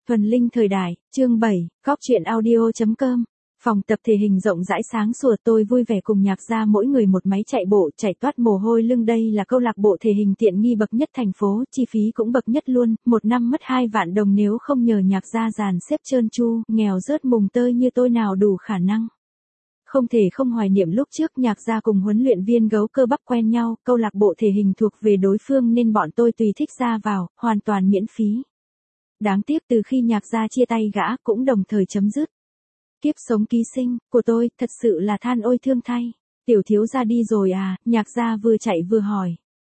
Thuần Linh thời đại, chương 7, Cóc truyện audio.com. Phòng tập thể hình rộng rãi sáng sủa, tôi vui vẻ cùng Nhạc Gia mỗi người một máy chạy bộ, chảy toát mồ hôi lưng. Đây là câu lạc bộ thể hình tiện nghi bậc nhất thành phố, chi phí cũng bậc nhất luôn, một năm mất 2 vạn đồng nếu không nhờ Nhạc Gia dàn xếp trơn tru, nghèo rớt mùng tơi như tôi nào đủ khả năng. Không thể không hoài niệm lúc trước Nhạc Gia cùng huấn luyện viên gấu cơ bắp quen nhau, câu lạc bộ thể hình thuộc về đối phương nên bọn tôi tùy thích ra vào, hoàn toàn miễn phí. Đáng tiếc từ khi Nhạc Gia chia tay gã cũng đồng thời chấm dứt. Kiếp sống ký sinh của tôi thật sự là than ôi thương thay. Tiểu thiếu gia đi rồi à? Nhạc Gia vừa chạy vừa hỏi.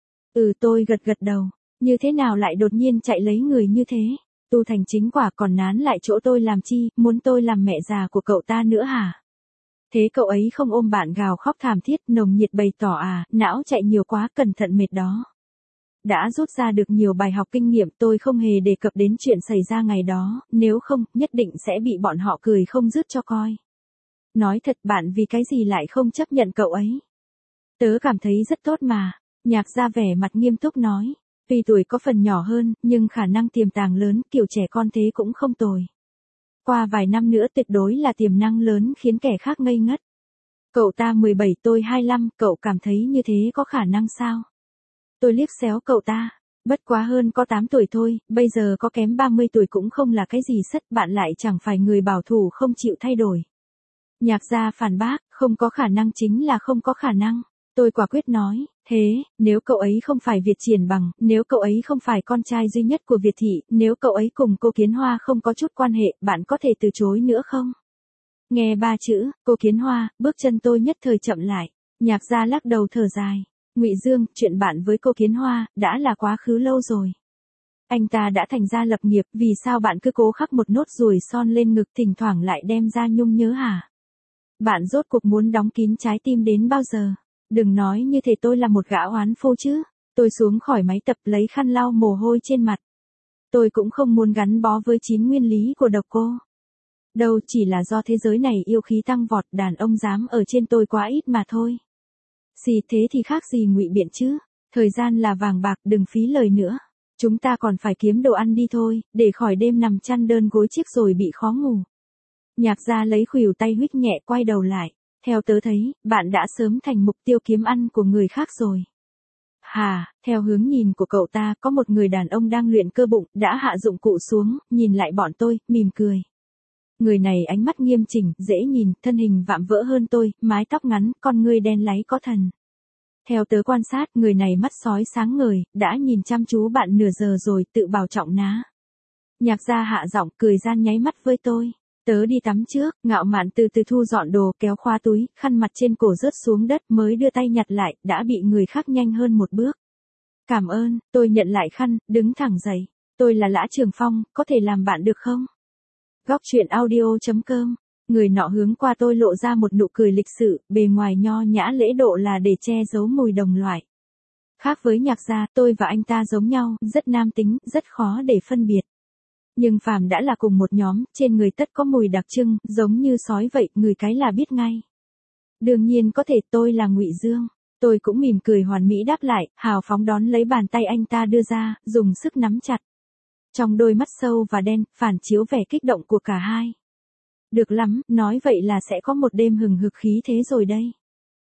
Tôi gật đầu. Như thế nào lại đột nhiên chạy lấy người như thế? Tu thành chính quả còn nán lại chỗ tôi làm chi, muốn tôi làm mẹ già của cậu ta nữa hả? Thế cậu ấy không ôm bạn gào khóc thảm thiết, nồng nhiệt bày tỏ à, não chạy nhiều quá, cẩn thận mệt đó. Đã rút ra được nhiều bài học kinh nghiệm, tôi không hề đề cập đến chuyện xảy ra ngày đó, nếu không, nhất định sẽ bị bọn họ cười không dứt cho coi. Nói thật, bạn vì cái gì lại không chấp nhận cậu ấy? Tớ cảm thấy rất tốt mà. Nhạc Gia vẻ mặt nghiêm túc nói. Tuy tuổi có phần nhỏ hơn, nhưng khả năng tiềm tàng lớn, kiểu trẻ con thế cũng không tồi. Qua vài năm nữa tuyệt đối là tiềm năng lớn khiến kẻ khác ngây ngất. Cậu ta 17, tôi 25, cậu cảm thấy như thế có khả năng sao? Tôi liếc xéo cậu ta. Bất quá hơn có 8 tuổi thôi, bây giờ có kém 30 tuổi cũng không là cái gì sất, bạn lại chẳng phải người bảo thủ không chịu thay đổi. Nhạc Gia phản bác, không có khả năng chính là không có khả năng. Tôi quả quyết nói, thế, nếu cậu ấy không phải Việt Triển Bằng, nếu cậu ấy không phải con trai duy nhất của Việt Thị, nếu cậu ấy cùng cô Kiến Hoa không có chút quan hệ, bạn có thể từ chối nữa không? Nghe 3 chữ, cô Kiến Hoa, bước chân tôi nhất thời chậm lại. Nhạc Gia lắc đầu thở dài. Ngụy Dương, chuyện bạn với cô Kiến Hoa đã là quá khứ lâu rồi. Anh ta đã thành gia lập nghiệp, vì sao bạn cứ cố khắc một nốt ruồi son lên ngực, thỉnh thoảng lại đem ra nhung nhớ hả? Bạn rốt cuộc muốn đóng kín trái tim đến bao giờ? Đừng nói như thể tôi là một gã oán phu chứ. Tôi xuống khỏi máy tập lấy khăn lau mồ hôi trên mặt. Tôi cũng không muốn gắn bó với 9 nguyên lý của độc cô. Đâu chỉ là do thế giới này yêu khí tăng vọt, đàn ông dám ở trên tôi quá ít mà thôi. Gì thế thì khác gì ngụy biện chứ. Thời gian là vàng bạc, đừng phí lời nữa. Chúng ta còn phải kiếm đồ ăn đi thôi, để khỏi đêm nằm chăn đơn gối chiếc rồi bị khó ngủ. Nhạc Gia lấy khuỷu tay huých nhẹ, quay đầu lại. Theo tớ thấy, bạn đã sớm thành mục tiêu kiếm ăn của người khác rồi. Hà, theo hướng nhìn của cậu ta, có một người đàn ông đang luyện cơ bụng, đã hạ dụng cụ xuống, nhìn lại bọn tôi, mỉm cười. Người này ánh mắt nghiêm chỉnh, dễ nhìn, thân hình vạm vỡ hơn tôi, mái tóc ngắn, con ngươi đen láy có thần. Theo tớ quan sát, người này mắt sói sáng ngời, đã nhìn chăm chú bạn nửa giờ rồi, tự bảo trọng ná. Nhạc Gia hạ giọng, cười gian nháy mắt với tôi. Tớ đi tắm trước, Ngạo Mạn từ từ thu dọn đồ, kéo khóa túi, khăn mặt trên cổ rớt xuống đất, mới đưa tay nhặt lại, đã bị người khác nhanh hơn một bước. Cảm ơn, tôi nhận lại khăn, đứng thẳng dậy. Tôi là Lã Trường Phong, có thể làm bạn được không? Góc truyện audio.com. Người nọ hướng qua tôi lộ ra một nụ cười lịch sự, bề ngoài nho nhã lễ độ là để che giấu mùi đồng loại. Khác với Nhạc Gia, tôi và anh ta giống nhau, rất nam tính, rất khó để phân biệt. Nhưng phàm đã là cùng một nhóm, trên người tất có mùi đặc trưng, giống như sói vậy, người cái là biết ngay. Đương nhiên có thể, tôi là Ngụy Dương. Tôi cũng mỉm cười hoàn mỹ đáp lại, hào phóng đón lấy bàn tay anh ta đưa ra, dùng sức nắm chặt. Trong đôi mắt sâu và đen, phản chiếu vẻ kích động của cả hai. Được lắm, nói vậy là sẽ có một đêm hừng hực khí thế rồi đây.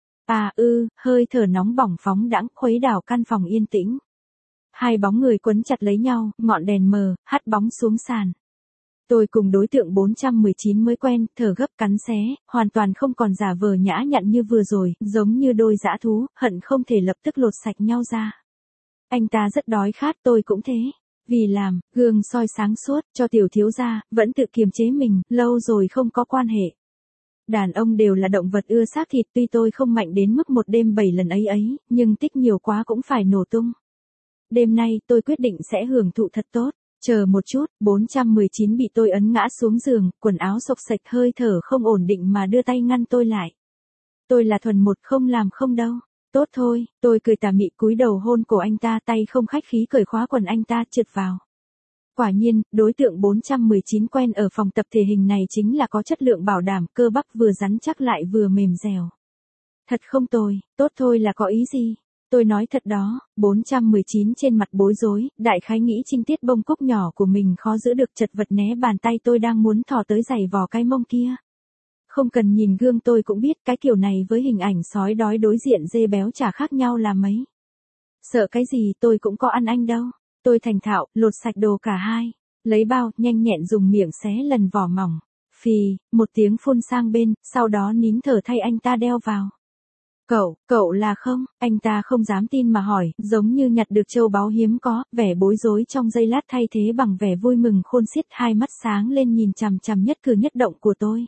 Hơi thở nóng bỏng phóng đãng khuấy đảo căn phòng yên tĩnh. Hai bóng người quấn chặt lấy nhau, ngọn đèn mờ, hắt bóng xuống sàn. Tôi cùng đối tượng 419 mới quen, thở gấp cắn xé, hoàn toàn không còn giả vờ nhã nhặn như vừa rồi, giống như đôi dã thú, hận không thể lập tức lột sạch nhau ra. Anh ta rất đói khát, tôi cũng thế. Vì làm, gương soi sáng suốt, cho tiểu thiếu gia, vẫn tự kiềm chế mình, lâu rồi không có quan hệ. Đàn ông đều là động vật ưa xác thịt, tuy tôi không mạnh đến mức một đêm 7 lần ấy, nhưng tích nhiều quá cũng phải nổ tung. Đêm nay, tôi quyết định sẽ hưởng thụ thật tốt. Chờ một chút, 419 bị tôi ấn ngã xuống giường, quần áo xộc xệch, hơi thở không ổn định mà đưa tay ngăn tôi lại. Tôi là thuần một, không làm không đâu. Tốt thôi, tôi cười tà mị cúi đầu hôn cổ anh ta, tay không khách khí cởi khóa quần anh ta, trượt vào. Quả nhiên, đối tượng 419 quen ở phòng tập thể hình này chính là có chất lượng bảo đảm, cơ bắp vừa rắn chắc lại vừa mềm dẻo. Thật không tồi, tốt thôi là có ý gì? Tôi nói thật đó, 419 trên mặt bối rối, đại khái nghĩ trinh tiết bông cúc nhỏ của mình khó giữ được, chật vật né bàn tay tôi đang muốn thò tới giày vò cái mông kia. Không cần nhìn gương tôi cũng biết cái kiểu này với hình ảnh sói đói đối diện dê béo chả khác nhau là mấy. Sợ cái gì, tôi cũng có ăn anh đâu. Tôi thành thạo, lột sạch đồ cả hai. Lấy bao, nhanh nhẹn dùng miệng xé lần vỏ mỏng. Phì, một tiếng phun sang bên, sau đó nín thở thay anh ta đeo vào. Cậu là không? Anh ta không dám tin mà hỏi, giống như nhặt được châu báu hiếm có, vẻ bối rối trong giây lát thay thế bằng vẻ vui mừng khôn xiết, hai mắt sáng lên nhìn chằm chằm nhất cử nhất động của tôi.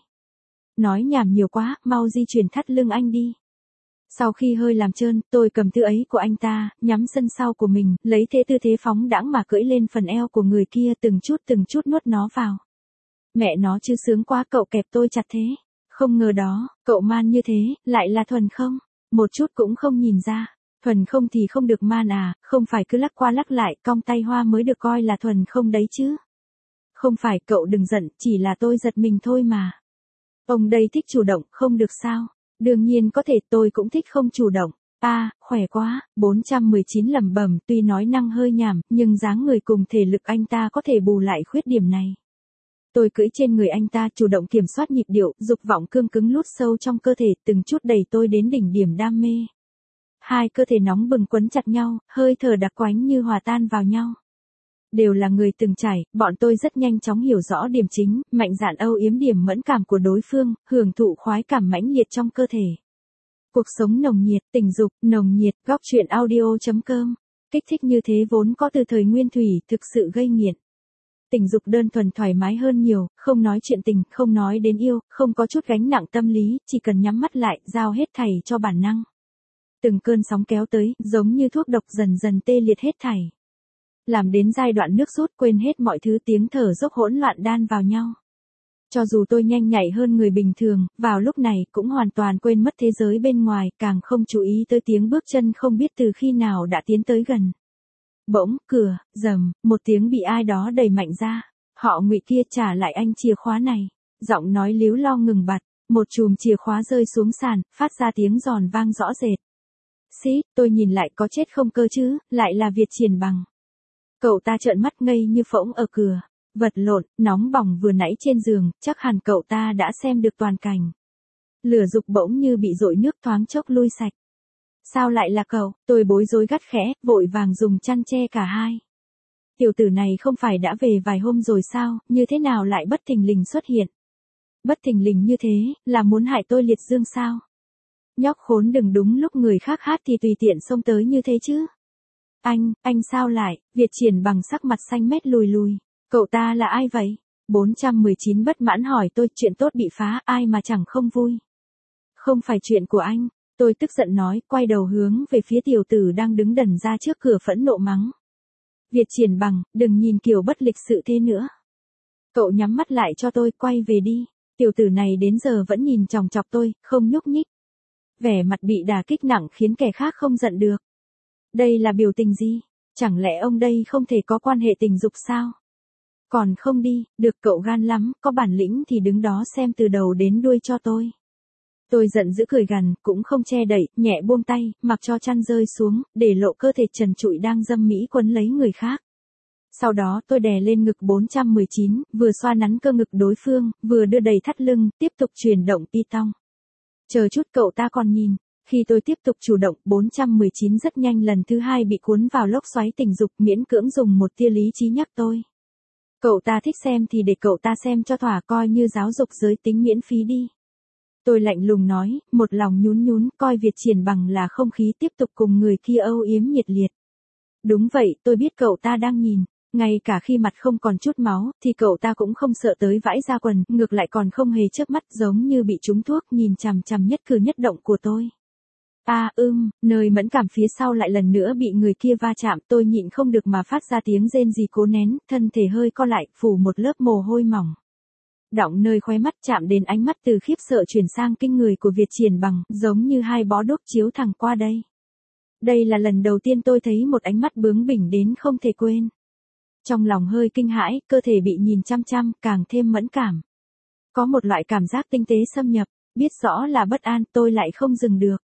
Nói nhảm nhiều quá, mau di chuyển thắt lưng anh đi. Sau khi hơi làm trơn, tôi cầm tư ấy của anh ta, nhắm sân sau của mình, lấy tư thế phóng đãng mà cưỡi lên phần eo của người kia, từng chút nuốt nó vào. Mẹ nó chứ sướng quá, cậu kẹp tôi chặt thế. Không ngờ đó, cậu man như thế, lại là thuần không? Một chút cũng không nhìn ra. Thuần không thì không được man à, không phải cứ lắc qua lắc lại, cong tay hoa mới được coi là thuần không đấy chứ. Không phải, cậu đừng giận, chỉ là tôi giật mình thôi mà. Ông đây thích chủ động, không được sao? Đương nhiên có thể, tôi cũng thích không chủ động. Khỏe quá, 419 lẩm bẩm, tuy nói năng hơi nhảm, nhưng dáng người cùng thể lực anh ta có thể bù lại khuyết điểm này. Tôi cưỡi trên người anh ta, chủ động kiểm soát nhịp điệu, dục vọng cương cứng lút sâu trong cơ thể, từng chút đẩy tôi đến đỉnh điểm đam mê. Hai cơ thể nóng bừng quấn chặt nhau, hơi thở đặc quánh như hòa tan vào nhau. Đều là người từng trải, bọn tôi rất nhanh chóng hiểu rõ điểm chính, mạnh dạn âu yếm điểm mẫn cảm của đối phương, hưởng thụ khoái cảm mãnh liệt trong cơ thể. Cuộc sống nồng nhiệt, tình dục, nồng nhiệt, góc truyện audio.com. Kích thích như thế vốn có từ thời nguyên thủy, thực sự gây nghiện. Tình dục đơn thuần thoải mái hơn nhiều, không nói chuyện tình, không nói đến yêu, không có chút gánh nặng tâm lý, chỉ cần nhắm mắt lại, giao hết thảy cho bản năng. Từng cơn sóng kéo tới, giống như thuốc độc dần dần tê liệt hết thảy. Làm đến giai đoạn nước rút, quên hết mọi thứ, tiếng thở dốc hỗn loạn đan vào nhau. Cho dù tôi nhanh nhạy hơn người bình thường, vào lúc này cũng hoàn toàn quên mất thế giới bên ngoài, càng không chú ý tới tiếng bước chân không biết từ khi nào đã tiến tới gần. Bỗng, cửa, rầm, một tiếng bị ai đó đẩy mạnh ra. Họ Ngụy kia, trả lại anh chìa khóa này. Giọng nói líu lo ngừng bặt, một chùm chìa khóa rơi xuống sàn, phát ra tiếng giòn vang rõ rệt. Tôi nhìn lại, có chết không cơ chứ, lại là Việt Triển Bằng. Cậu ta trợn mắt ngây như phỗng ở cửa. Vật lộn, nóng bỏng vừa nãy trên giường, chắc hẳn cậu ta đã xem được toàn cảnh. Lửa dục bỗng như bị dội nước, thoáng chốc lui sạch. Sao lại là cậu? Tôi bối rối gắt khẽ, vội vàng dùng chăn che cả hai. Tiểu tử này không phải đã về vài hôm rồi sao, như thế nào lại bất thình lình xuất hiện? Bất thình lình như thế, là muốn hại tôi liệt dương sao? Nhóc khốn, đừng đúng lúc người khác hát thì tùy tiện xông tới như thế chứ. Anh sao lại? Việt Triển Bằng sắc mặt xanh mét lùi lùi. Cậu ta là ai vậy? 419 bất mãn hỏi tôi, chuyện tốt bị phá, ai mà chẳng không vui. Không phải chuyện của anh. Tôi tức giận nói, quay đầu hướng về phía tiểu tử đang đứng đần ra trước cửa, phẫn nộ mắng. Việt Triển Bằng, đừng nhìn kiểu bất lịch sự thế nữa. Cậu nhắm mắt lại cho tôi, quay về đi. Tiểu tử này đến giờ vẫn nhìn chòng chọc tôi, không nhúc nhích. Vẻ mặt bị đả kích nặng khiến kẻ khác không giận được. Đây là biểu tình gì? Chẳng lẽ ông đây không thể có quan hệ tình dục sao? Còn không đi, được, cậu gan lắm, có bản lĩnh thì đứng đó xem từ đầu đến đuôi cho tôi. Tôi giận dữ cười gằn, cũng không che đậy, nhẹ buông tay, mặc cho chăn rơi xuống, để lộ cơ thể trần trụi đang dâm mỹ quấn lấy người khác. Sau đó tôi đè lên ngực 419, vừa xoa nắn cơ ngực đối phương, vừa đưa đầy thắt lưng, tiếp tục chuyển động python. Chờ chút, cậu ta còn nhìn. Khi tôi tiếp tục chủ động, 419 rất nhanh lần thứ hai bị cuốn vào lốc xoáy tình dục, miễn cưỡng dùng một tia lý trí nhắc tôi. Cậu ta thích xem thì để cậu ta xem cho thỏa, coi như giáo dục giới tính miễn phí đi. Tôi lạnh lùng nói, một lòng nhún nhún, coi Việt Triển Bằng là không khí, tiếp tục cùng người kia âu yếm nhiệt liệt. Đúng vậy, tôi biết cậu ta đang nhìn. Ngay cả khi mặt không còn chút máu, thì cậu ta cũng không sợ tới vãi ra quần, ngược lại còn không hề chớp mắt, giống như bị trúng thuốc, nhìn chằm chằm nhất cử nhất động của tôi. Nơi mẫn cảm phía sau lại lần nữa bị người kia va chạm, tôi nhịn không được mà phát ra tiếng rên rỉ cố nén, thân thể hơi co lại, phủ một lớp mồ hôi mỏng. Đọng nơi khóe mắt, chạm đến ánh mắt từ khiếp sợ chuyển sang kinh người của Việt Triển Bằng, giống như hai bó đuốc chiếu thẳng qua đây. Đây là lần đầu tiên tôi thấy một ánh mắt bướng bỉnh đến không thể quên. Trong lòng hơi kinh hãi, cơ thể bị nhìn chăm chăm, càng thêm mẫn cảm. Có một loại cảm giác tinh tế xâm nhập, biết rõ là bất an, tôi lại không dừng được.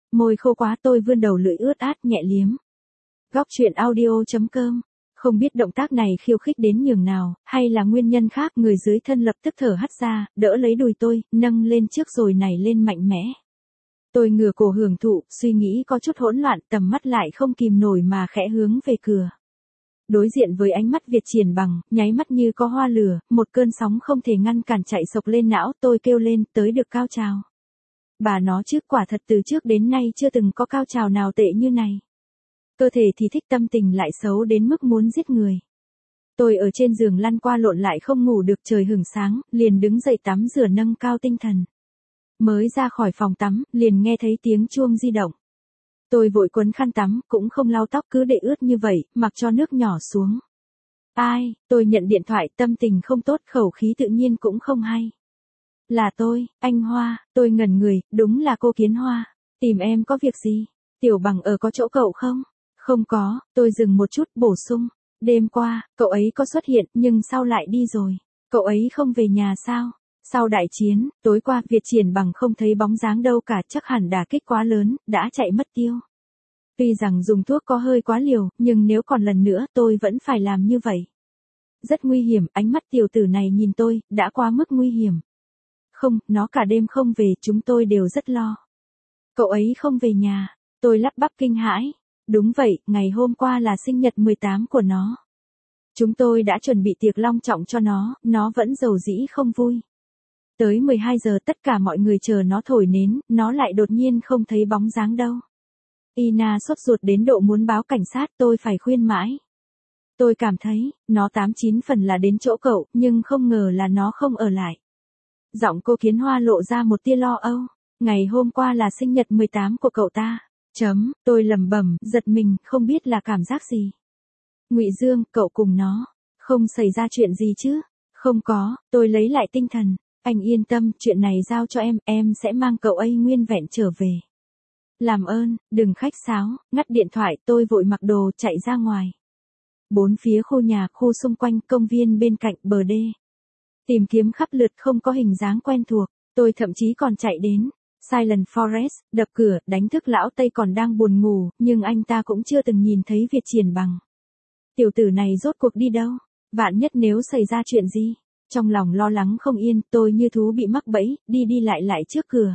Môi khô quá tôi vươn đầu lưỡi ướt át nhẹ liếm. Góc truyện audio.com. Không biết động tác này khiêu khích đến nhường nào, hay là nguyên nhân khác, người dưới thân lập tức thở hắt ra, đỡ lấy đùi tôi, nâng lên trước rồi nảy lên mạnh mẽ. Tôi ngửa cổ hưởng thụ, suy nghĩ có chút hỗn loạn, tầm mắt lại không kìm nổi mà khẽ hướng về cửa. Đối diện với ánh mắt Việt Triển Bằng, nháy mắt như có hoa lửa, một cơn sóng không thể ngăn cản chạy sộc lên não, tôi kêu lên, tới được cao trào. Bà nó chứ, quả thật từ trước đến nay chưa từng có cao trào nào tệ như này. Cơ thể thì thích, tâm tình lại xấu đến mức muốn giết người. Tôi ở trên giường lăn qua lộn lại không ngủ được, trời hửng sáng, liền đứng dậy tắm rửa nâng cao tinh thần. Mới ra khỏi phòng tắm, liền nghe thấy tiếng chuông di động. Tôi vội quấn khăn tắm, cũng không lau tóc cứ để ướt như vậy, mặc cho nước nhỏ xuống. Ai, tôi nhận điện thoại, tâm tình không tốt, khẩu khí tự nhiên cũng không hay. Là tôi, anh Hoa, tôi ngẩn người, đúng là cô Kiến Hoa. Tìm em có việc gì? Tiểu Bằng ở có chỗ cậu không? Không có, tôi dừng một chút, bổ sung. Đêm qua, cậu ấy có xuất hiện, nhưng sao lại đi rồi? Cậu ấy không về nhà sao? Sau đại chiến, tối qua Việt Triển Bằng không thấy bóng dáng đâu cả, chắc hẳn đả kích quá lớn, đã chạy mất tiêu. Tuy rằng dùng thuốc có hơi quá liều, nhưng nếu còn lần nữa tôi vẫn phải làm như vậy. Rất nguy hiểm, ánh mắt tiểu tử này nhìn tôi, đã quá mức nguy hiểm. Không, nó cả đêm không về, chúng tôi đều rất lo. Cậu ấy không về nhà, tôi lắp bắp kinh hãi. Đúng vậy, ngày hôm qua là sinh nhật 18 của nó. Chúng tôi đã chuẩn bị tiệc long trọng cho nó vẫn dầu dĩ không vui. Tới 12 giờ tất cả mọi người chờ nó thổi nến, nó lại đột nhiên không thấy bóng dáng đâu. Ina sốt ruột đến độ muốn báo cảnh sát, tôi phải khuyên mãi. Tôi cảm thấy, nó 89 phần là đến chỗ cậu, nhưng không ngờ là nó không ở lại. Giọng cô Kiến Hoa lộ ra một tia lo âu. Ngày hôm qua là sinh nhật 18 của cậu ta. Tôi lẩm bẩm, giật mình, không biết là cảm giác gì. Ngụy Dương, cậu cùng nó, không xảy ra chuyện gì chứ? Không có, tôi lấy lại tinh thần. Anh yên tâm, chuyện này giao cho em sẽ mang cậu ấy nguyên vẹn trở về. Làm ơn, đừng khách sáo, ngắt điện thoại, tôi vội mặc đồ chạy ra ngoài. Bốn phía khu nhà, khu xung quanh, công viên bên cạnh, bờ đê. Tìm kiếm khắp lượt không có hình dáng quen thuộc, tôi thậm chí còn chạy đến Silent Forest, đập cửa, đánh thức lão Tây còn đang buồn ngủ, nhưng anh ta cũng chưa từng nhìn thấy Việt Triển Bằng. Tiểu tử này rốt cuộc đi đâu? Vạn nhất nếu xảy ra chuyện gì? Trong lòng lo lắng không yên, tôi như thú bị mắc bẫy, đi lại trước cửa.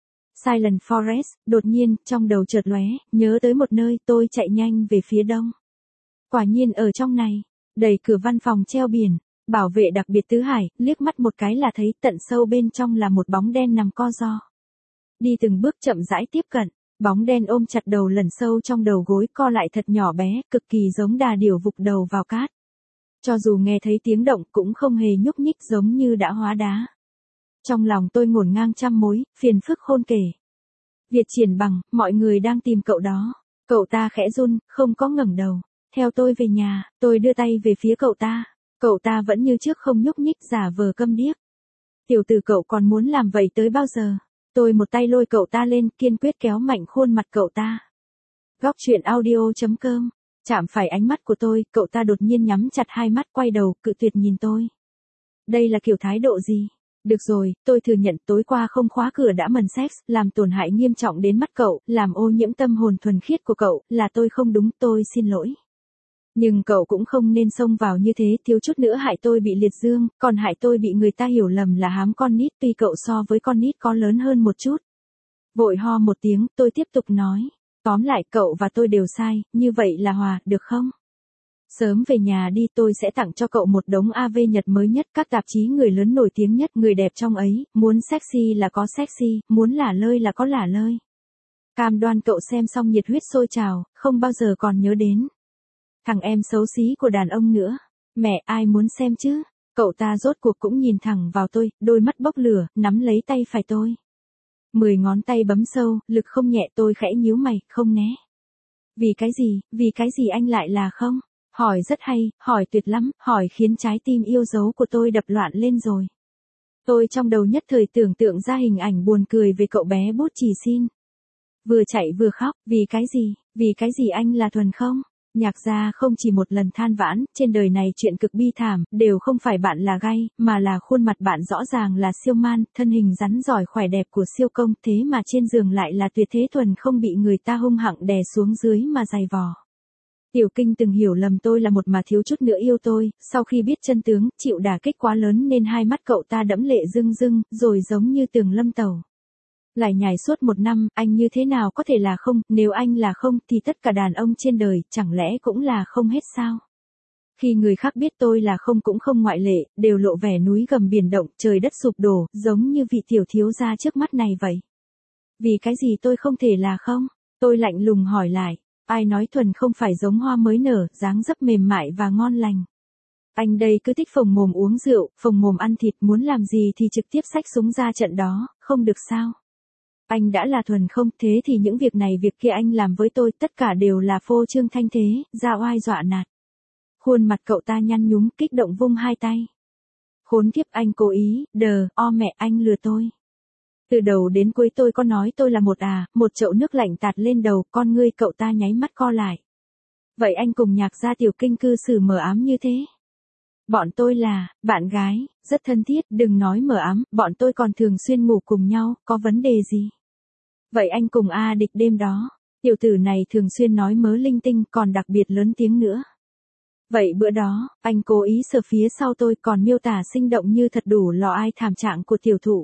Silent Forest, đột nhiên, trong đầu chợt lóe, nhớ tới một nơi, tôi chạy nhanh về phía đông. Quả nhiên ở trong này, đẩy cửa văn phòng treo biển, bảo vệ đặc biệt Tứ Hải, liếc mắt một cái là thấy tận sâu bên trong là một bóng đen nằm co ro. Đi từng bước chậm rãi tiếp cận, bóng đen ôm chặt đầu lẩn sâu trong đầu gối, co lại thật nhỏ bé, cực kỳ giống đà điểu vụt đầu vào cát. Cho dù nghe thấy tiếng động cũng không hề nhúc nhích, giống như đã hóa đá. Trong lòng tôi ngổn ngang trăm mối, phiền phức khôn kể. Việt Triển Bằng, mọi người đang tìm cậu đó. Cậu ta khẽ run, không có ngẩng đầu. Theo tôi về nhà, tôi đưa tay về phía cậu ta. Cậu ta vẫn như trước không nhúc nhích, giả vờ câm điếc. Tiểu tử, cậu còn muốn làm vậy tới bao giờ? Tôi một tay lôi cậu ta lên, kiên quyết kéo mạnh khuôn mặt cậu ta. Góc truyện audio.com. Chạm phải ánh mắt của tôi, cậu ta đột nhiên nhắm chặt hai mắt, quay đầu, cự tuyệt nhìn tôi. Đây là kiểu thái độ gì? Được rồi, tôi thừa nhận tối qua không khóa cửa đã mần sex, làm tổn hại nghiêm trọng đến mắt cậu, làm ô nhiễm tâm hồn thuần khiết của cậu, là tôi không đúng, tôi xin lỗi. Nhưng cậu cũng không nên xông vào như thế, thiếu chút nữa hại tôi bị liệt dương, còn hại tôi bị người ta hiểu lầm là hám con nít, tuy cậu so với con nít có lớn hơn một chút. Vội ho một tiếng, tôi tiếp tục nói. Tóm lại, cậu và tôi đều sai, như vậy là hòa, được không? Sớm về nhà đi, tôi sẽ tặng cho cậu một đống AV Nhật mới nhất, các tạp chí người lớn nổi tiếng nhất, người đẹp trong ấy, muốn sexy là có sexy, muốn lả lơi là có lả lơi. Cam đoan cậu xem xong nhiệt huyết sôi trào, không bao giờ còn nhớ đến thằng em xấu xí của đàn ông nữa. Mẹ, ai muốn xem chứ? Cậu ta rốt cuộc cũng nhìn thẳng vào tôi, đôi mắt bốc lửa, nắm lấy tay phải tôi. 10 ngón tay bấm sâu, lực không nhẹ, tôi khẽ nhíu mày, không né. Vì cái gì anh lại là không? Hỏi rất hay, hỏi tuyệt lắm, hỏi khiến trái tim yêu dấu của tôi đập loạn lên rồi. Tôi trong đầu nhất thời tưởng tượng ra hình ảnh buồn cười về cậu bé bút chì xin. Vừa chạy vừa khóc, vì cái gì anh là thuần không? Nhạc gia không chỉ một lần than vãn, trên đời này chuyện cực bi thảm, đều không phải bạn là gay, mà là khuôn mặt bạn rõ ràng là siêu man, thân hình rắn giỏi khỏe đẹp của siêu công, thế mà trên giường lại là tuyệt thế thuần không bị người ta hung hăng đè xuống dưới mà giày vò. Tiểu Kinh từng hiểu lầm tôi là một mà thiếu chút nữa yêu tôi, sau khi biết chân tướng, chịu đả kích quá lớn nên hai mắt cậu ta đẫm lệ rưng rưng, rồi giống như tường lâm tầu. Lại nhảy suốt 1 năm, anh như thế nào có thể là không, nếu anh là không thì tất cả đàn ông trên đời, chẳng lẽ cũng là không hết sao? Khi người khác biết tôi là không cũng không ngoại lệ, đều lộ vẻ núi gầm biển động, trời đất sụp đổ, giống như vị tiểu thiếu gia trước mắt này vậy. Vì cái gì tôi không thể là không? Tôi lạnh lùng hỏi lại. Ai nói thuần không phải giống hoa mới nở, dáng dấp mềm mại và ngon lành. Anh đây cứ thích phồng mồm uống rượu, phồng mồm ăn thịt, muốn làm gì thì trực tiếp xách súng ra trận đó, không được sao? Anh đã là thuần không, thế thì những việc này việc kia anh làm với tôi, tất cả đều là phô trương thanh thế, ra oai dọa nạt. Khuôn mặt cậu ta nhăn nhúm, kích động vung hai tay. Khốn kiếp, anh cố ý, mẹ anh lừa tôi. Từ đầu đến cuối tôi có nói tôi là một chậu nước lạnh tạt lên đầu, con ngươi cậu ta nháy mắt co lại. Vậy anh cùng Nhạc gia Tiểu Kinh cư xử mờ ám như thế? Bọn tôi là bạn gái, rất thân thiết, đừng nói mờ ám, bọn tôi còn thường xuyên ngủ cùng nhau, có vấn đề gì? Vậy anh cùng A Địch đêm đó, tiểu tử này thường xuyên nói mớ linh tinh, còn đặc biệt lớn tiếng nữa. Vậy bữa đó, anh cố ý sờ phía sau tôi, còn miêu tả sinh động như thật đủ lò ai thảm trạng của tiểu thụ.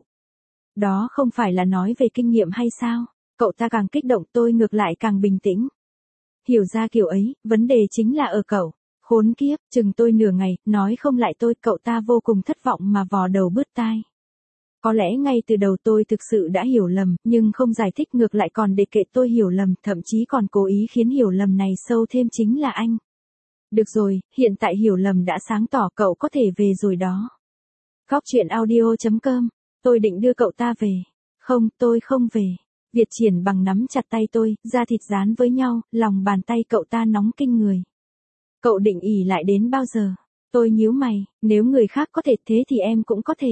Đó không phải là nói về kinh nghiệm hay sao? Cậu ta càng kích động, tôi ngược lại càng bình tĩnh. Hiểu ra kiểu ấy, vấn đề chính là ở cậu. Khốn kiếp, chừng tôi nửa ngày, nói không lại tôi, cậu ta vô cùng thất vọng mà vò đầu bứt tai. Có lẽ ngay từ đầu tôi thực sự đã hiểu lầm, nhưng không giải thích ngược lại còn để kệ tôi hiểu lầm, thậm chí còn cố ý khiến hiểu lầm này sâu thêm chính là anh. Được rồi, hiện tại hiểu lầm đã sáng tỏ, cậu có thể về rồi đó. Góc chuyện audio.com, tôi định đưa cậu ta về. Không, tôi không về. Việt Triển Bằng nắm chặt tay tôi, da thịt dán với nhau, lòng bàn tay cậu ta nóng kinh người. Cậu định ỉ lại đến bao giờ? Tôi nhíu mày, nếu người khác có thể thế thì em cũng có thể.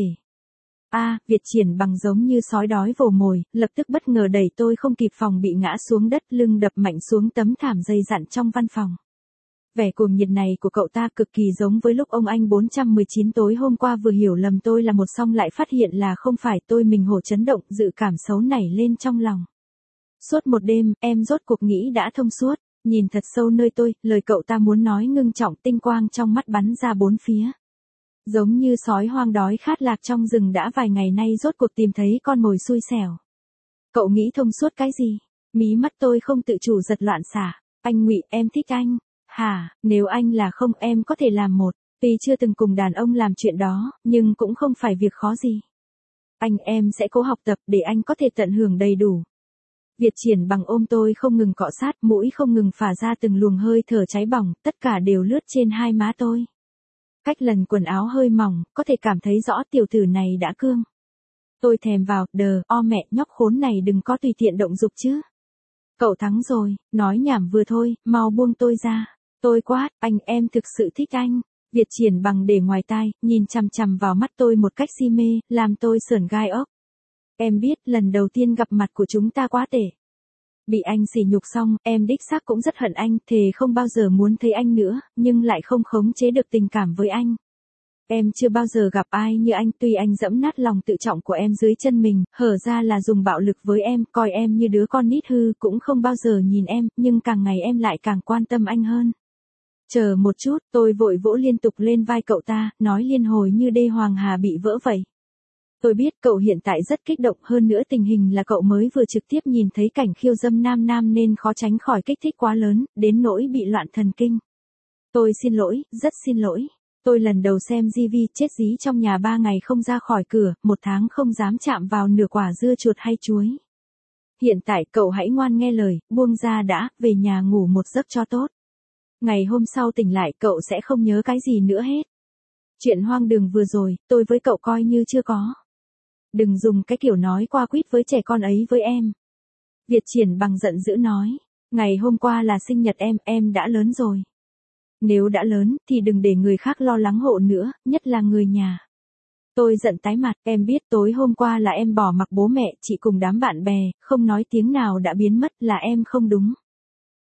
Việt Triển Bằng giống như sói đói vồ mồi, lập tức bất ngờ đẩy tôi không kịp phòng bị ngã xuống đất, lưng đập mạnh xuống tấm thảm dày dặn trong văn phòng. Vẻ cuồng nhiệt này của cậu ta cực kỳ giống với lúc ông anh 419 tối hôm qua vừa hiểu lầm tôi là một xong lại phát hiện là không phải, tôi mình hổ chấn động, dự cảm xấu nảy lên trong lòng. Suốt một đêm, em rốt cuộc nghĩ đã thông suốt, nhìn thật sâu nơi tôi, lời cậu ta muốn nói ngưng trọng, tinh quang trong mắt bắn ra bốn phía. Giống như sói hoang đói khát lạc trong rừng đã vài ngày nay rốt cuộc tìm thấy con mồi xui xẻo. Cậu nghĩ thông suốt cái gì? Mí mắt tôi không tự chủ giật loạn xạ. Anh Ngụy, em thích anh. Hả, nếu anh là không em có thể làm một. Tuy chưa từng cùng đàn ông làm chuyện đó, nhưng cũng không phải việc khó gì. Em sẽ cố học tập để anh có thể tận hưởng đầy đủ. Việt Triển Bằng ôm tôi không ngừng cọ sát, mũi không ngừng phả ra từng luồng hơi thở cháy bỏng, tất cả đều lướt trên hai má tôi. Cách lần quần áo hơi mỏng, có thể cảm thấy rõ tiểu tử này đã cương. Tôi thèm vào, mẹ, nhóc khốn này đừng có tùy tiện động dục chứ. Cậu thắng rồi, nói nhảm vừa thôi, mau buông tôi ra. Tôi quát, em thực sự thích anh. Việt Triển Bằng để ngoài tai, nhìn chằm chằm vào mắt tôi một cách si mê, làm tôi sởn gai ốc. Em biết, lần đầu tiên gặp mặt của chúng ta quá tệ. Bị anh sỉ nhục xong, em đích xác cũng rất hận anh, thề không bao giờ muốn thấy anh nữa, nhưng lại không khống chế được tình cảm với anh. Em chưa bao giờ gặp ai như anh, tuy anh giẫm nát lòng tự trọng của em dưới chân mình, hở ra là dùng bạo lực với em, coi em như đứa con nít hư, cũng không bao giờ nhìn em, nhưng càng ngày em lại càng quan tâm anh hơn. Chờ một chút, tôi vội vỗ liên tục lên vai cậu ta, nói liên hồi như đê Hoàng Hà bị vỡ vậy. Tôi biết cậu hiện tại rất kích động, hơn nữa tình hình là cậu mới vừa trực tiếp nhìn thấy cảnh khiêu dâm nam nên khó tránh khỏi kích thích quá lớn, đến nỗi bị loạn thần kinh. Tôi xin lỗi, rất xin lỗi. Tôi lần đầu xem GV chết dí trong nhà 3 ngày không ra khỏi cửa, 1 tháng không dám chạm vào nửa quả dưa chuột hay chuối. Hiện tại cậu hãy ngoan nghe lời, buông ra đã, về nhà ngủ một giấc cho tốt. Ngày hôm sau tỉnh lại cậu sẽ không nhớ cái gì nữa hết. Chuyện hoang đường vừa rồi, tôi với cậu coi như chưa có. Đừng dùng cái kiểu nói qua quýt với trẻ con ấy với em. Việt Triển Bằng giận dữ nói, ngày hôm qua là sinh nhật em đã lớn rồi. Nếu đã lớn, thì đừng để người khác lo lắng hộ nữa, nhất là người nhà. Tôi giận tái mặt, em biết tối hôm qua là em bỏ mặc bố mẹ, chị cùng đám bạn bè, không nói tiếng nào đã biến mất, là em không đúng.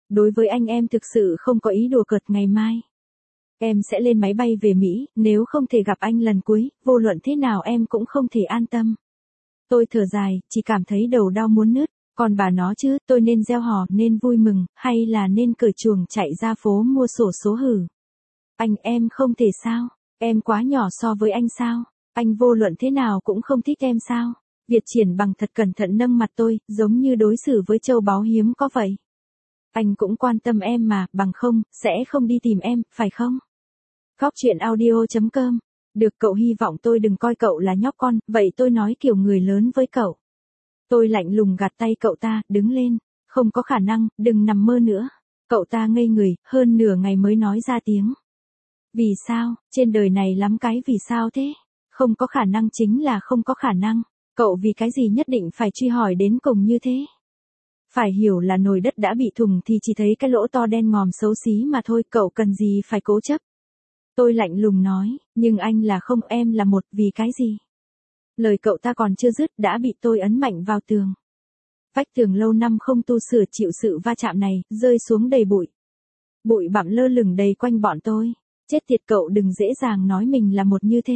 Đối với anh em thực sự không có ý đùa cợt ngày mai. Em sẽ lên máy bay về Mỹ, nếu không thể gặp anh lần cuối, vô luận thế nào em cũng không thể an tâm. Tôi thở dài, chỉ cảm thấy đầu đau muốn nứt. Còn bà nó chứ, tôi nên reo hò, nên vui mừng, hay là nên cởi chuồng chạy ra phố mua xổ số hử? Anh em không thể sao? Em quá nhỏ so với anh sao? Anh vô luận thế nào cũng không thích em sao? Việt Triển bằng thật cẩn thận nâng mặt tôi, giống như đối xử với châu báu hiếm có vậy. Anh cũng quan tâm em mà, bằng không, sẽ không đi tìm em, phải không? Góc chuyện audio.com. Được, cậu hy vọng tôi đừng coi cậu là nhóc con, vậy tôi nói kiểu người lớn với cậu. Tôi lạnh lùng gạt tay cậu ta, đứng lên. Không có khả năng, đừng nằm mơ nữa. Cậu ta ngây người, hơn nửa ngày mới nói ra tiếng. Vì sao, trên đời này lắm cái vì sao thế? Không có khả năng chính là không có khả năng. Cậu vì cái gì nhất định phải truy hỏi đến cùng như thế? Phải hiểu là nồi đất đã bị thùng thì chỉ thấy cái lỗ to đen ngòm xấu xí mà thôi, cậu cần gì phải cố chấp. Tôi lạnh lùng nói, nhưng anh là không, em là một, vì cái gì? Lời cậu ta còn chưa dứt đã bị tôi ấn mạnh vào tường. Vách tường lâu năm không tu sửa chịu sự va chạm này, rơi xuống đầy bụi. Bụi bặm lơ lửng đầy quanh bọn tôi. Chết tiệt, cậu đừng dễ dàng nói mình là một như thế.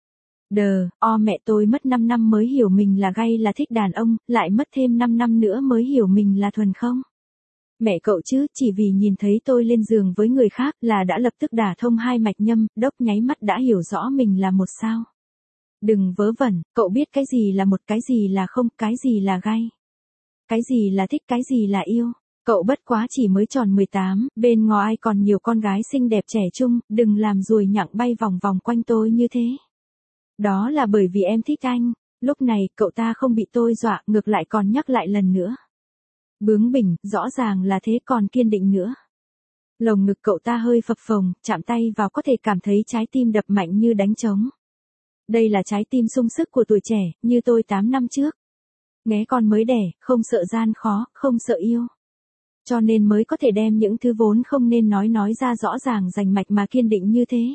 Mẹ tôi mất 5 năm mới hiểu mình là gay là thích đàn ông, lại mất thêm 5 năm nữa mới hiểu mình là thuần không. Mẹ cậu chứ, chỉ vì nhìn thấy tôi lên giường với người khác là đã lập tức đả thông hai mạch nhâm, đốc nháy mắt đã hiểu rõ mình là một sao. Đừng vớ vẩn, cậu biết cái gì là một, cái gì là không, cái gì là gay. Cái gì là thích, cái gì là yêu. Cậu bất quá chỉ mới tròn 18, bên ngoài còn nhiều con gái xinh đẹp trẻ trung, đừng làm ruồi nhặng bay vòng vòng quanh tôi như thế. Đó là bởi vì em thích anh. Lúc này, cậu ta không bị tôi dọa, ngược lại còn nhắc lại lần nữa. Bướng bỉnh, rõ ràng là thế, còn kiên định nữa. Lồng ngực cậu ta hơi phập phồng, chạm tay vào có thể cảm thấy trái tim đập mạnh như đánh trống. Đây là trái tim sung sức của tuổi trẻ, như tôi 8 năm trước. Nghé con mới đẻ, không sợ gian khó, không sợ yêu. Cho nên mới có thể đem những thứ vốn không nên nói ra rõ ràng rành mạch mà kiên định như thế.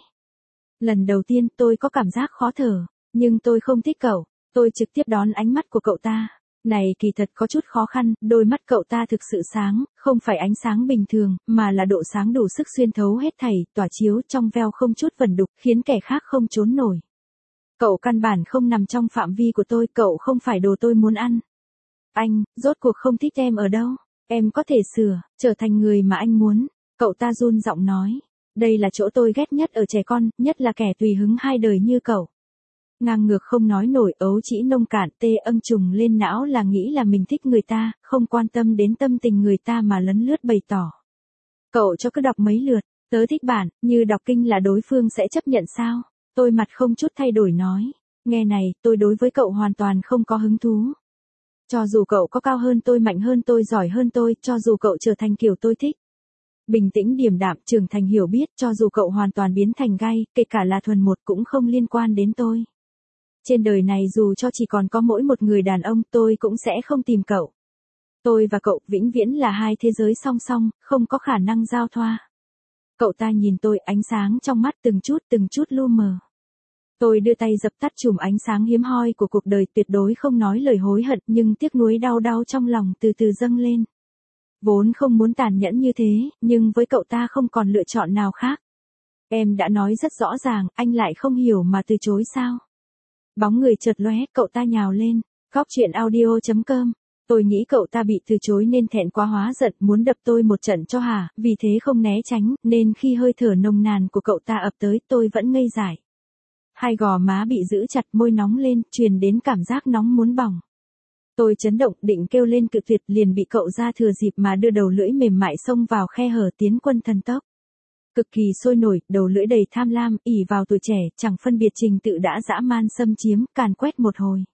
Lần đầu tiên tôi có cảm giác khó thở, nhưng tôi không thích cậu. Tôi trực tiếp đón ánh mắt của cậu ta. Này kỳ thật có chút khó khăn, đôi mắt cậu ta thực sự sáng, không phải ánh sáng bình thường, mà là độ sáng đủ sức xuyên thấu hết thảy, tỏa chiếu trong veo không chút vẩn đục, khiến kẻ khác không trốn nổi. Cậu căn bản không nằm trong phạm vi của tôi, cậu không phải đồ tôi muốn ăn. Anh, rốt cuộc không thích em ở đâu? Em có thể sửa, trở thành người mà anh muốn. Cậu ta run giọng nói. Đây là chỗ tôi ghét nhất ở trẻ con, nhất là kẻ tùy hứng hai đời như cậu. Ngang ngược không nói nổi, ấu trĩ nông cạn, tê âng trùng lên não là nghĩ là mình thích người ta, không quan tâm đến tâm tình người ta mà lấn lướt bày tỏ. Cậu cho cứ đọc mấy lượt, tớ thích bạn, như đọc kinh là đối phương sẽ chấp nhận sao? Tôi mặt không chút thay đổi nói. Nghe này, tôi đối với cậu hoàn toàn không có hứng thú. Cho dù cậu có cao hơn tôi, mạnh hơn tôi, giỏi hơn tôi, cho dù cậu trở thành kiểu tôi thích. Bình tĩnh điềm đạm, trưởng thành hiểu biết, cho dù cậu hoàn toàn biến thành gay, kể cả là thuần một cũng không liên quan đến tôi. Trên đời này dù cho chỉ còn có mỗi một người đàn ông, tôi cũng sẽ không tìm cậu. Tôi và cậu vĩnh viễn là hai thế giới song song, không có khả năng giao thoa. Cậu ta nhìn tôi, ánh sáng trong mắt từng chút lu mờ. Tôi đưa tay dập tắt chùm ánh sáng hiếm hoi của cuộc đời, tuyệt đối không nói lời hối hận, nhưng tiếc nuối đau đau trong lòng từ từ dâng lên. Vốn không muốn tàn nhẫn như thế, nhưng với cậu ta không còn lựa chọn nào khác. Em đã nói rất rõ ràng, anh lại không hiểu mà từ chối sao? Bóng người chợt lóe, cậu ta nhào lên. Góc chuyện audio.com. Tôi nghĩ cậu ta bị từ chối nên thẹn quá hóa giận, muốn đập tôi một trận cho hả, vì thế không né tránh, nên khi hơi thở nồng nàn của cậu ta ập tới, tôi vẫn ngây dại. Hai gò má bị giữ chặt, môi nóng lên, truyền đến cảm giác nóng muốn bỏng. Tôi chấn động, định kêu lên cự tuyệt, liền bị cậu ra thừa dịp mà đưa đầu lưỡi mềm mại xông vào khe hở, tiến quân thần tốc. Cực kỳ sôi nổi, đầu lưỡi đầy tham lam, ỷ vào tuổi trẻ, chẳng phân biệt trình tự đã dã man xâm chiếm, càn quét một hồi.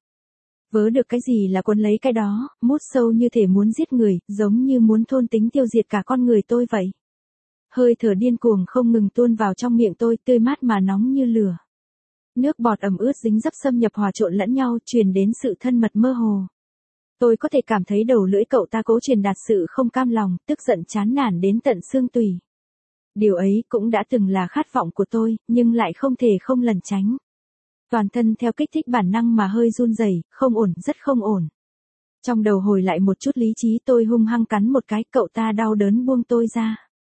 Vớ được cái gì là quấn lấy cái đó, mút sâu như thể muốn giết người, giống như muốn thôn tính tiêu diệt cả con người tôi vậy. Hơi thở điên cuồng không ngừng tuôn vào trong miệng tôi, tươi mát mà nóng như lửa. Nước bọt ẩm ướt dính dấp xâm nhập hòa trộn lẫn nhau, truyền đến sự thân mật mơ hồ. Tôi có thể cảm thấy đầu lưỡi cậu ta cố truyền đạt sự không cam lòng, tức giận chán nản đến tận xương tủy. Điều ấy cũng đã từng là khát vọng của tôi, nhưng lại không thể không lẩn tránh. Toàn thân theo kích thích bản năng mà hơi run rẩy, không ổn, rất không ổn. Trong đầu hồi lại một chút lý trí, tôi hung hăng cắn một cái, cậu ta đau đớn buông tôi ra.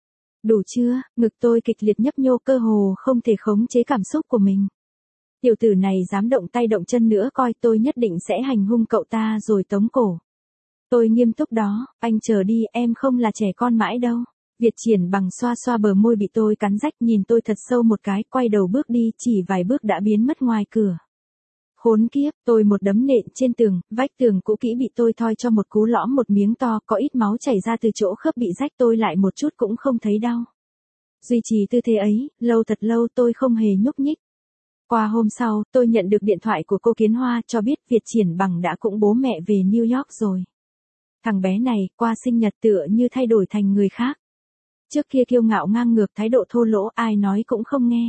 Đủ chưa, ngực tôi kịch liệt nhấp nhô, cơ hồ không thể khống chế cảm xúc của mình. Tiểu tử này dám động tay động chân nữa, coi tôi nhất định sẽ hành hung cậu ta rồi tống cổ. Tôi nghiêm túc đó, anh chờ đi, em không là trẻ con mãi đâu. Việt Triển Bằng xoa xoa bờ môi bị tôi cắn rách, nhìn tôi thật sâu một cái, quay đầu bước đi, chỉ vài bước đã biến mất ngoài cửa. Khốn kiếp, tôi một đấm nện trên tường, vách tường cũ kỹ bị tôi thoi cho một cú lõm một miếng to, có ít máu chảy ra từ chỗ khớp bị rách, tôi lại một chút cũng không thấy đau. Duy trì tư thế ấy, lâu thật lâu tôi không hề nhúc nhích. Qua hôm sau, tôi nhận được điện thoại của cô Kiến Hoa cho biết Việt Triển Bằng đã cùng bố mẹ về New York rồi. Thằng bé này, qua sinh nhật tựa như thay đổi thành người khác. Trước kia kiêu ngạo ngang ngược, thái độ thô lỗ, ai nói cũng không nghe.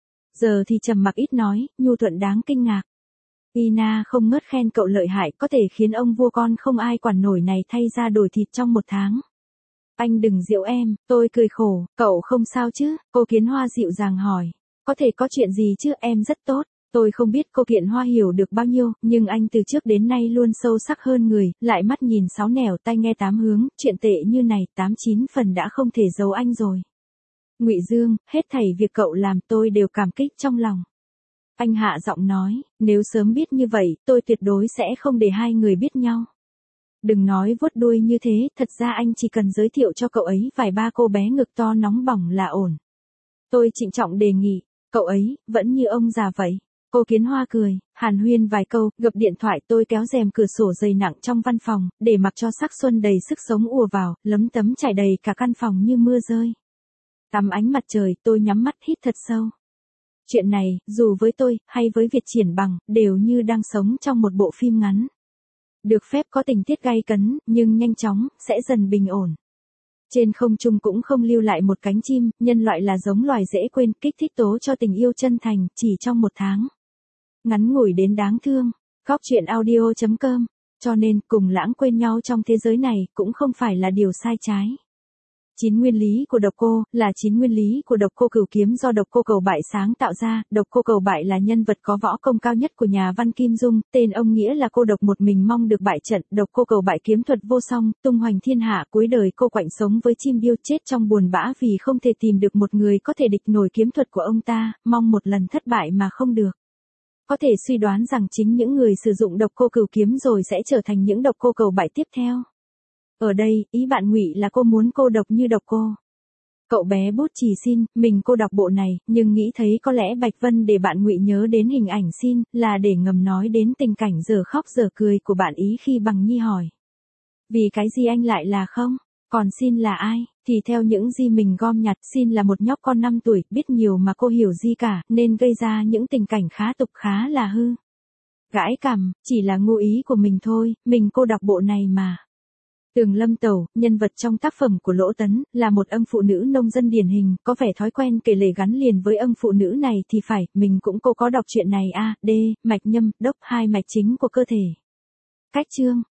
Giờ thì trầm mặc ít nói, nhu thuận đáng kinh ngạc. Ina không ngớt khen cậu lợi hại, có thể khiến ông vua con không ai quản nổi này thay ra đổi thịt trong 1 tháng. Anh đừng giễu em, tôi cười khổ, cậu không sao chứ, cô Kiến Hoa dịu dàng hỏi. Có thể có chuyện gì chứ, em rất tốt. Tôi không biết cô Kiện Hoa hiểu được bao nhiêu, nhưng anh từ trước đến nay luôn sâu sắc hơn người, lại mắt nhìn 6 nẻo tai nghe 8 hướng, chuyện tệ như này 8-9 phần đã không thể giấu anh rồi. Ngụy Dương, hết thảy việc cậu làm tôi đều cảm kích trong lòng. Anh hạ giọng nói, nếu sớm biết như vậy, tôi tuyệt đối sẽ không để hai người biết nhau. Đừng nói vuốt đuôi như thế, thật ra anh chỉ cần giới thiệu cho cậu ấy vài ba cô bé ngực to nóng bỏng là ổn. Tôi trịnh trọng đề nghị, cậu ấy, vẫn như ông già vậy. Cô Kiến Hoa cười, hàn huyên vài câu, gập điện thoại, tôi kéo rèm cửa sổ dày nặng trong văn phòng, để mặc cho sắc xuân đầy sức sống ùa vào, lấm tấm trải đầy cả căn phòng như mưa rơi. Tắm ánh mặt trời, tôi nhắm mắt hít thật sâu. Chuyện này, dù với tôi, hay với Việt Triển Bằng, đều như đang sống trong một bộ phim ngắn. Được phép có tình tiết gay cấn, nhưng nhanh chóng, sẽ dần bình ổn. Trên không trung cũng không lưu lại một cánh chim, nhân loại là giống loài dễ quên, kích thích tố cho tình yêu chân thành, chỉ trong 1 tháng. Ngắn ngủi đến đáng thương. Góc truyện audio.com. Cho nên, cùng lãng quên nhau trong thế giới này, cũng không phải là điều sai trái. 9 nguyên lý của độc cô, là 9 nguyên lý của độc cô cửu kiếm do độc cô Cầu Bại sáng tạo ra. Độc cô Cầu Bại là nhân vật có võ công cao nhất của nhà văn Kim Dung, tên ông nghĩa là cô độc một mình mong được bại trận. Độc cô Cầu Bại kiếm thuật vô song, tung hoành thiên hạ, cuối đời cô quạnh sống với chim điêu, chết trong buồn bã vì không thể tìm được một người có thể địch nổi kiếm thuật của ông ta, mong một lần thất bại mà không được. Có thể suy đoán rằng chính những người sử dụng độc cô cửu kiếm rồi sẽ trở thành những độc cô Cầu Bại tiếp theo. Ở đây, ý bạn Ngụy là cô muốn cô độc như độc cô. Cậu bé bút chì xin, mình cô đọc bộ này, nhưng nghĩ thấy có lẽ Bạch Vân để bạn Ngụy nhớ đến hình ảnh xin, là để ngầm nói đến tình cảnh giờ khóc giờ cười của bạn ý khi Bằng Nhi hỏi. Vì cái gì anh lại là không? Còn xin là ai? Thì theo những gì mình gom nhặt, xin là một nhóc con 5 tuổi, biết nhiều mà cô hiểu gì cả, nên gây ra những tình cảnh khá tục khá là hư. Gãi cằm, chỉ là ngu ý của mình thôi, mình cô đọc bộ này mà. Tường Lâm Tẩu, nhân vật trong tác phẩm của Lỗ Tấn, là một âm phụ nữ nông dân điển hình, có vẻ thói quen kể lể gắn liền với âm phụ nữ này thì phải, mình cũng cô có đọc chuyện này a, d, mạch nhâm, đốc, 2 mạch chính của cơ thể. Cách chương,